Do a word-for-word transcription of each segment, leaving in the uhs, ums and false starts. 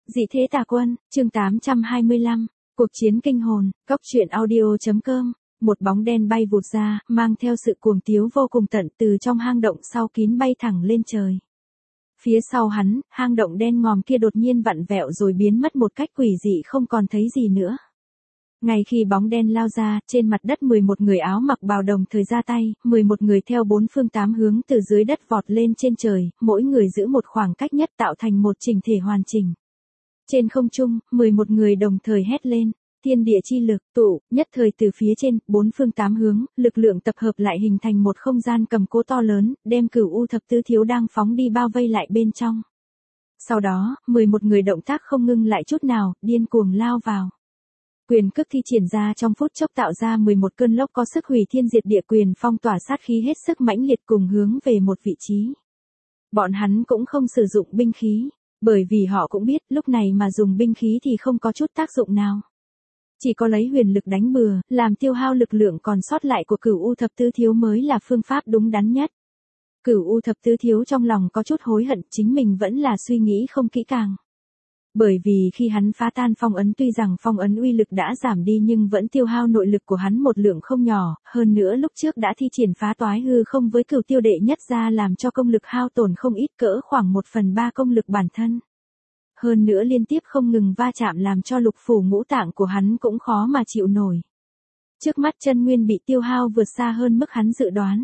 Dị thế tà quân, chương tám trăm hai mươi lăm, cuộc chiến kinh hồn, cốc truyện audio.com, một bóng đen bay vụt ra, mang theo sự cuồng tiếu vô cùng tận từ trong hang động sau kín bay thẳng lên trời. Phía sau hắn, hang động đen ngòm kia đột nhiên vặn vẹo rồi biến mất một cách quỷ dị không còn thấy gì nữa. Ngay khi bóng đen lao ra, trên mặt đất mười một người áo mặc bào đồng thời ra tay, mười một người theo bốn phương tám hướng từ dưới đất vọt lên trên trời, mỗi người giữ một khoảng cách nhất tạo thành một chỉnh thể hoàn chỉnh. Trên không trung, mười một người đồng thời hét lên, thiên địa chi lực, tụ, nhất thời từ phía trên, bốn phương tám hướng, lực lượng tập hợp lại hình thành một không gian cầm cố to lớn, đem Cửu U thập tứ thiếu đang phóng đi bao vây lại bên trong. Sau đó, mười một người động tác không ngưng lại chút nào, điên cuồng lao vào. Quyền cước thi triển ra trong phút chốc tạo ra mười một cơn lốc có sức hủy thiên diệt địa, quyền phong tỏa sát khí hết sức mãnh liệt cùng hướng về một vị trí. Bọn hắn cũng không sử dụng binh khí, bởi vì họ cũng biết lúc này mà dùng binh khí thì không có chút tác dụng nào. Chỉ có lấy huyền lực đánh bừa, làm tiêu hao lực lượng còn sót lại của Cửu U thập tứ thiếu mới là phương pháp đúng đắn nhất. Cửu U thập tứ thiếu trong lòng có chút hối hận, chính mình vẫn là suy nghĩ không kỹ càng. Bởi vì khi hắn phá tan phong ấn, tuy rằng phong ấn uy lực đã giảm đi nhưng vẫn tiêu hao nội lực của hắn một lượng không nhỏ, hơn nữa lúc trước đã thi triển phá toái hư không với Cửu tiêu đệ nhất ra làm cho công lực hao tổn không ít, cỡ khoảng một phần ba công lực bản thân. Hơn nữa liên tiếp không ngừng va chạm làm cho lục phủ ngũ tạng của hắn cũng khó mà chịu nổi. Trước mắt chân nguyên bị tiêu hao vượt xa hơn mức hắn dự đoán.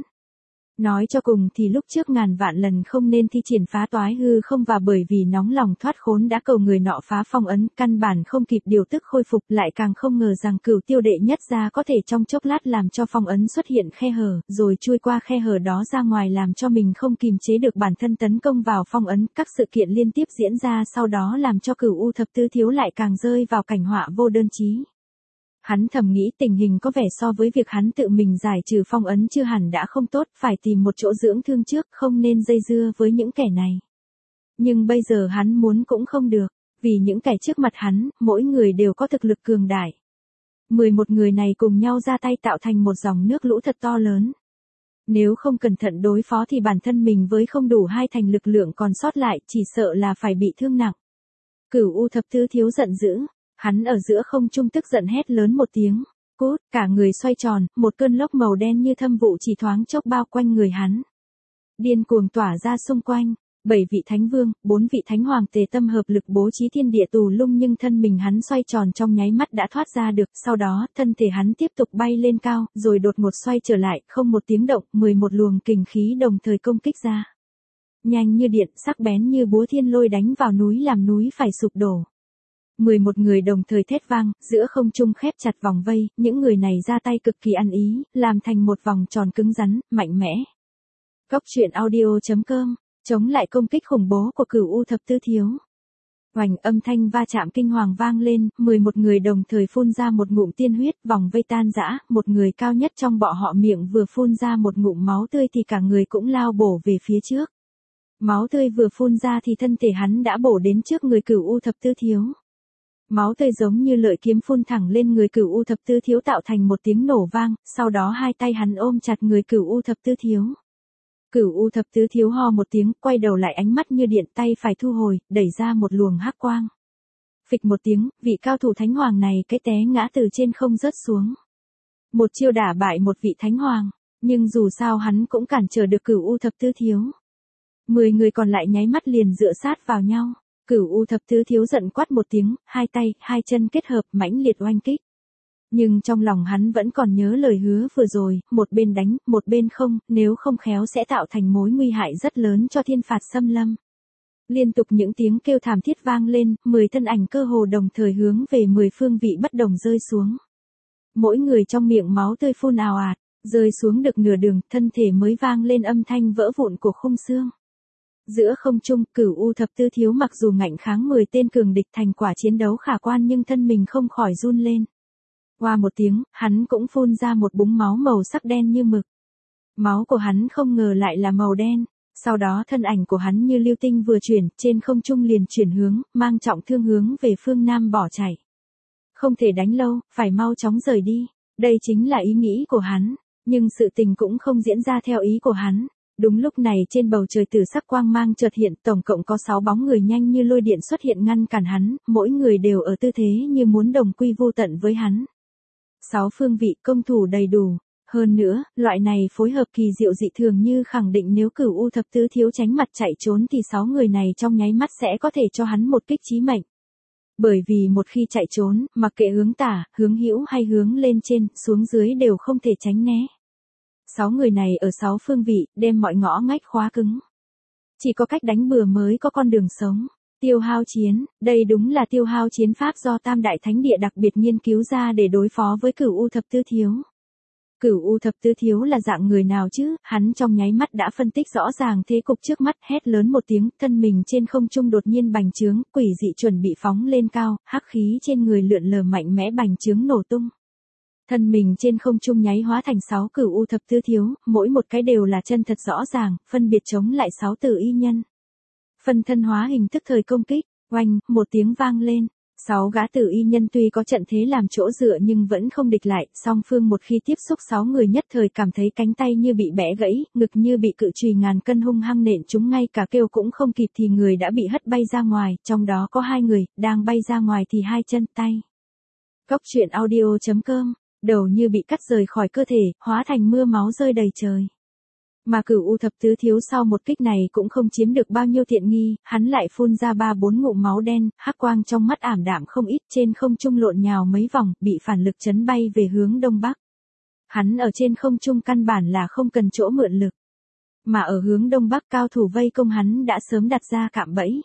Nói cho cùng thì lúc trước ngàn vạn lần không nên thi triển phá toái hư không, và bởi vì nóng lòng thoát khốn đã cầu người nọ phá phong ấn, căn bản không kịp điều tức khôi phục, lại càng không ngờ rằng Cửu tiêu đệ nhất gia có thể trong chốc lát làm cho phong ấn xuất hiện khe hở, rồi chui qua khe hở đó ra ngoài làm cho mình không kìm chế được bản thân tấn công vào phong ấn. Các sự kiện liên tiếp diễn ra sau đó làm cho Cửu U thập tứ thiếu lại càng rơi vào cảnh họa vô đơn chí. Hắn thầm nghĩ tình hình có vẻ so với việc hắn tự mình giải trừ phong ấn chưa hẳn đã không tốt, phải tìm một chỗ dưỡng thương trước, không nên dây dưa với những kẻ này. Nhưng bây giờ hắn muốn cũng không được, vì những kẻ trước mặt hắn, mỗi người đều có thực lực cường đại. mười một người này cùng nhau ra tay tạo thành một dòng nước lũ thật to lớn. Nếu không cẩn thận đối phó thì bản thân mình với không đủ hai thành lực lượng còn sót lại chỉ sợ là phải bị thương nặng. Cửu U thập tứ thiếu giận dữ. Hắn ở giữa không trung tức giận hét lớn một tiếng, cút, cả người xoay tròn, một cơn lốc màu đen như thâm vụ chỉ thoáng chốc bao quanh người hắn. Điên cuồng tỏa ra xung quanh, bảy vị thánh vương, bốn vị thánh hoàng tề tâm hợp lực bố trí thiên địa tù lung, nhưng thân mình hắn xoay tròn trong nháy mắt đã thoát ra được, sau đó thân thể hắn tiếp tục bay lên cao, rồi đột ngột xoay trở lại, không một tiếng động, mười một luồng kình khí đồng thời công kích ra. Nhanh như điện, sắc bén như búa thiên lôi đánh vào núi làm núi phải sụp đổ. mười một người đồng thời thét vang, giữa không trung khép chặt vòng vây, những người này ra tay cực kỳ ăn ý, làm thành một vòng tròn cứng rắn, mạnh mẽ. Cốc truyện audio.com, chống lại công kích khủng bố của Cửu U thập tứ thiếu. Oành, âm thanh va chạm kinh hoàng vang lên, mười một người đồng thời phun ra một ngụm tiên huyết, vòng vây tan rã, một người cao nhất trong bọn họ miệng vừa phun ra một ngụm máu tươi thì cả người cũng lao bổ về phía trước. Máu tươi vừa phun ra thì thân thể hắn đã bổ đến trước người Cửu U thập tứ thiếu. Máu tươi giống như lợi kiếm phun thẳng lên người Cửu U thập tứ thiếu tạo thành một tiếng nổ vang, sau đó hai tay hắn ôm chặt người Cửu U thập tứ thiếu. Cửu U thập tứ thiếu ho một tiếng, quay đầu lại, ánh mắt như điện, tay phải thu hồi, đẩy ra một luồng hắc quang. Phịch một tiếng, vị cao thủ thánh hoàng này cái té ngã từ trên không rớt xuống. Một chiêu đả bại một vị thánh hoàng, nhưng dù sao hắn cũng cản trở được Cửu U thập tứ thiếu. Mười người còn lại nháy mắt liền dựa sát vào nhau. Cửu U thập tứ thiếu giận quát một tiếng, hai tay, hai chân kết hợp mãnh liệt oanh kích. Nhưng trong lòng hắn vẫn còn nhớ lời hứa vừa rồi, một bên đánh, một bên không, nếu không khéo sẽ tạo thành mối nguy hại rất lớn cho thiên phạt xâm lâm. Liên tục những tiếng kêu thảm thiết vang lên, mười thân ảnh cơ hồ đồng thời hướng về mười phương vị bất đồng rơi xuống. Mỗi người trong miệng máu tươi phun ào ạt, rơi xuống được nửa đường, thân thể mới vang lên âm thanh vỡ vụn của khung xương. Giữa không trung, Cửu U thập tứ thiếu mặc dù ngạnh kháng mười tên cường địch, thành quả chiến đấu khả quan, nhưng thân mình không khỏi run lên. Qua một tiếng, hắn cũng phun ra một búng máu màu sắc đen như mực. Máu của hắn không ngờ lại là màu đen, sau đó thân ảnh của hắn như lưu tinh vừa chuyển, trên không trung liền chuyển hướng, mang trọng thương hướng về phương Nam bỏ chạy. Không thể đánh lâu, phải mau chóng rời đi, đây chính là ý nghĩ của hắn, nhưng sự tình cũng không diễn ra theo ý của hắn. Đúng lúc này trên bầu trời tử sắc quang mang chợt hiện, tổng cộng có sáu bóng người nhanh như lôi điện xuất hiện ngăn cản hắn, mỗi người đều ở tư thế như muốn đồng quy vô tận với hắn. Sáu phương vị công thủ đầy đủ. Hơn nữa, loại này phối hợp kỳ diệu dị thường như khẳng định nếu Cửu U thập tứ thiếu tránh mặt chạy trốn thì sáu người này trong nháy mắt sẽ có thể cho hắn một kích chí mệnh. Bởi vì một khi chạy trốn, mặc kệ hướng tả, hướng hữu hay hướng lên trên, xuống dưới đều không thể tránh né. Sáu người này ở sáu phương vị, đem mọi ngõ ngách khóa cứng. Chỉ có cách đánh bừa mới có con đường sống. Tiêu hao chiến, đây đúng là tiêu hao chiến pháp do Tam Đại Thánh Địa đặc biệt nghiên cứu ra để đối phó với Cửu U thập tứ thiếu. Cửu U thập tứ thiếu là dạng người nào chứ, hắn trong nháy mắt đã phân tích rõ ràng thế cục trước mắt, hét lớn một tiếng, thân mình trên không trung đột nhiên bành trướng, quỷ dị chuẩn bị phóng lên cao, hắc khí trên người lượn lờ mạnh mẽ bành trướng nổ tung. Thân mình trên không trung nháy hóa thành sáu Cửu U thập tứ thiếu, mỗi một cái đều là chân thật rõ ràng, phân biệt chống lại sáu tử y nhân. Phân thân hóa hình tức thời công kích, oanh, một tiếng vang lên. Sáu gã tử y nhân tuy có trận thế làm chỗ dựa nhưng vẫn không địch lại, song phương một khi tiếp xúc sáu người nhất thời cảm thấy cánh tay như bị bẻ gãy, ngực như bị cự chùy ngàn cân hung hăng nện chúng ngay cả kêu cũng không kịp thì người đã bị hất bay ra ngoài, trong đó có hai người, đang bay ra ngoài thì hai chân tay. Cốc truyện audio chấm com, đầu như bị cắt rời khỏi cơ thể, hóa thành mưa máu rơi đầy trời. Mà Cửu U thập tứ thiếu sau một kích này cũng không chiếm được bao nhiêu tiện nghi, hắn lại phun ra ba bốn ngụm máu đen, hắc quang trong mắt ảm đạm không ít, trên không trung lộn nhào mấy vòng, bị phản lực chấn bay về hướng đông bắc. Hắn ở trên không trung căn bản là không cần chỗ mượn lực, mà ở hướng đông bắc cao thủ vây công hắn đã sớm đặt ra cạm bẫy.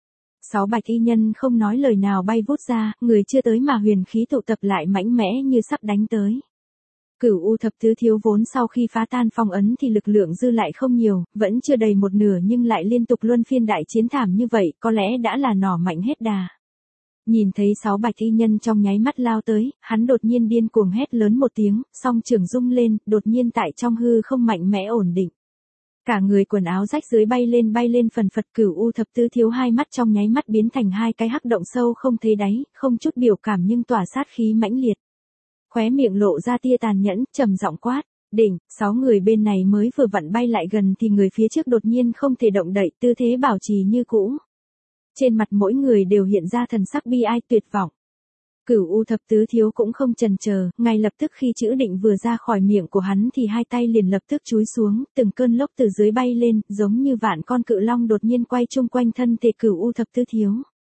Sáu bạch y nhân không nói lời nào bay vút ra, người chưa tới mà huyền khí tụ tập lại mãnh mẽ như sắp đánh tới. Cửu U thập tứ thiếu vốn sau khi phá tan phong ấn thì lực lượng dư lại không nhiều, vẫn chưa đầy một nửa nhưng lại liên tục luân phiên đại chiến thảm như vậy, có lẽ đã là nỏ mạnh hết đà. Nhìn thấy sáu bạch y nhân trong nháy mắt lao tới, hắn đột nhiên điên cuồng hét lớn một tiếng, song trường rung lên, đột nhiên tại trong hư không mạnh mẽ ổn định. Cả người quần áo rách dưới bay lên bay lên phần phật. Cửu U thập tứ thiếu hai mắt trong nháy mắt biến thành hai cái hắc động sâu không thấy đáy, không chút biểu cảm nhưng tỏa sát khí mãnh liệt. Khóe miệng lộ ra tia tàn nhẫn, trầm giọng quát, đỉnh, sáu người bên này mới vừa vặn bay lại gần thì người phía trước đột nhiên không thể động đậy, tư thế bảo trì như cũ. Trên mặt mỗi người đều hiện ra thần sắc bi ai tuyệt vọng. Cửu U thập tứ thiếu cũng không chần chờ, ngay lập tức khi chữ định vừa ra khỏi miệng của hắn thì hai tay liền lập tức chúi xuống, từng cơn lốc từ dưới bay lên, giống như vạn con cự long đột nhiên quay chung quanh thân thể Cửu U thập tứ thiếu.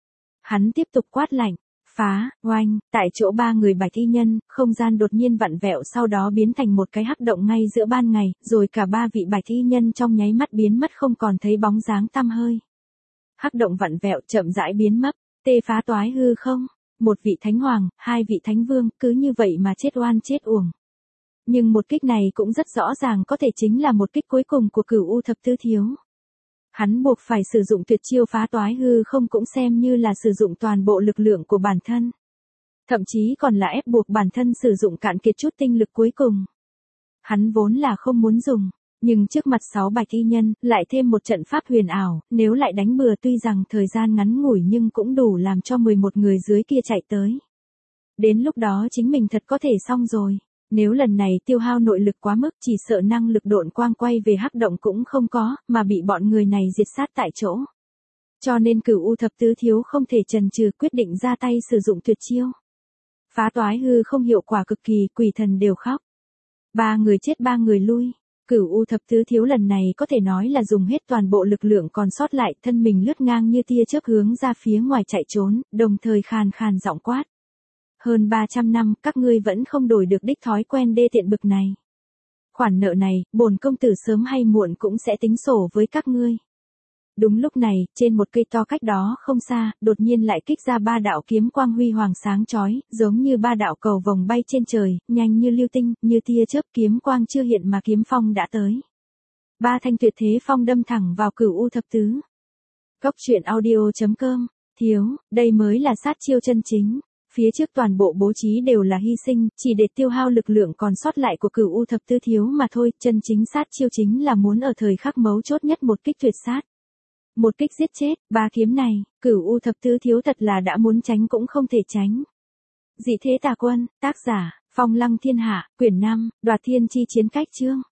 Hắn tiếp tục quát lạnh. Phá, oanh, tại chỗ ba người bạch y nhân, không gian đột nhiên vặn vẹo sau đó biến thành một cái hắc động ngay giữa ban ngày, rồi cả ba vị bạch y nhân trong nháy mắt biến mất không còn thấy bóng dáng tăm hơi. Hắc động vặn vẹo chậm rãi biến mất, tê phá toái hư không, một vị thánh hoàng, hai vị thánh vương, cứ như vậy mà chết oan chết uổng. Nhưng một kích này cũng rất rõ ràng có thể chính là một kích cuối cùng của Cửu U thập tứ thiếu. Hắn buộc phải sử dụng tuyệt chiêu phá toái hư không cũng xem như là sử dụng toàn bộ lực lượng của bản thân. Thậm chí còn là ép buộc bản thân sử dụng cạn kiệt chút tinh lực cuối cùng. Hắn vốn là không muốn dùng, nhưng trước mặt sáu bạch y nhân, lại thêm một trận pháp huyền ảo, nếu lại đánh bừa tuy rằng thời gian ngắn ngủi nhưng cũng đủ làm cho mười một người dưới kia chạy tới. Đến lúc đó chính mình thật có thể xong rồi. Nếu lần này tiêu hao nội lực quá mức chỉ sợ năng lực độn quang quay về hắc động cũng không có, mà bị bọn người này diệt sát tại chỗ. Cho nên Cửu U thập tứ thiếu không thể chần chừ quyết định ra tay sử dụng tuyệt chiêu. Phá toái hư không hiệu quả cực kỳ, quỷ thần đều khóc. Ba người chết ba người lui. Cửu U thập tứ thiếu lần này có thể nói là dùng hết toàn bộ lực lượng còn sót lại, thân mình lướt ngang như tia chớp hướng ra phía ngoài chạy trốn, đồng thời khàn khàn giọng quát. Hơn ba trăm năm, các ngươi vẫn không đổi được đích thói quen đê tiện bực này. Khoản nợ này, bổn công tử sớm hay muộn cũng sẽ tính sổ với các ngươi. Đúng lúc này, trên một cây to cách đó không xa, đột nhiên lại kích ra ba đạo kiếm quang huy hoàng sáng chói, giống như ba đạo cầu vồng bay trên trời, nhanh như lưu tinh, như tia chớp, kiếm quang chưa hiện mà kiếm phong đã tới. Ba thanh tuyệt thế phong đâm thẳng vào Cửu U thập tứ. Cốc truyện audio chấm com, thiếu, đây mới là sát chiêu chân chính. Phía trước toàn bộ bố trí đều là hy sinh, chỉ để tiêu hao lực lượng còn sót lại của Cửu U thập tứ thiếu mà thôi, chân chính sát chiêu chính là muốn ở thời khắc mấu chốt nhất một kích tuyệt sát. Một kích giết chết, ba kiếm này, Cửu U thập tứ thiếu thật là đã muốn tránh cũng không thể tránh. Dị thế tà quân, tác giả, Phong Lăng Thiên Hạ, quyển năm, Đoạt Thiên Chi Chiến Cách chương.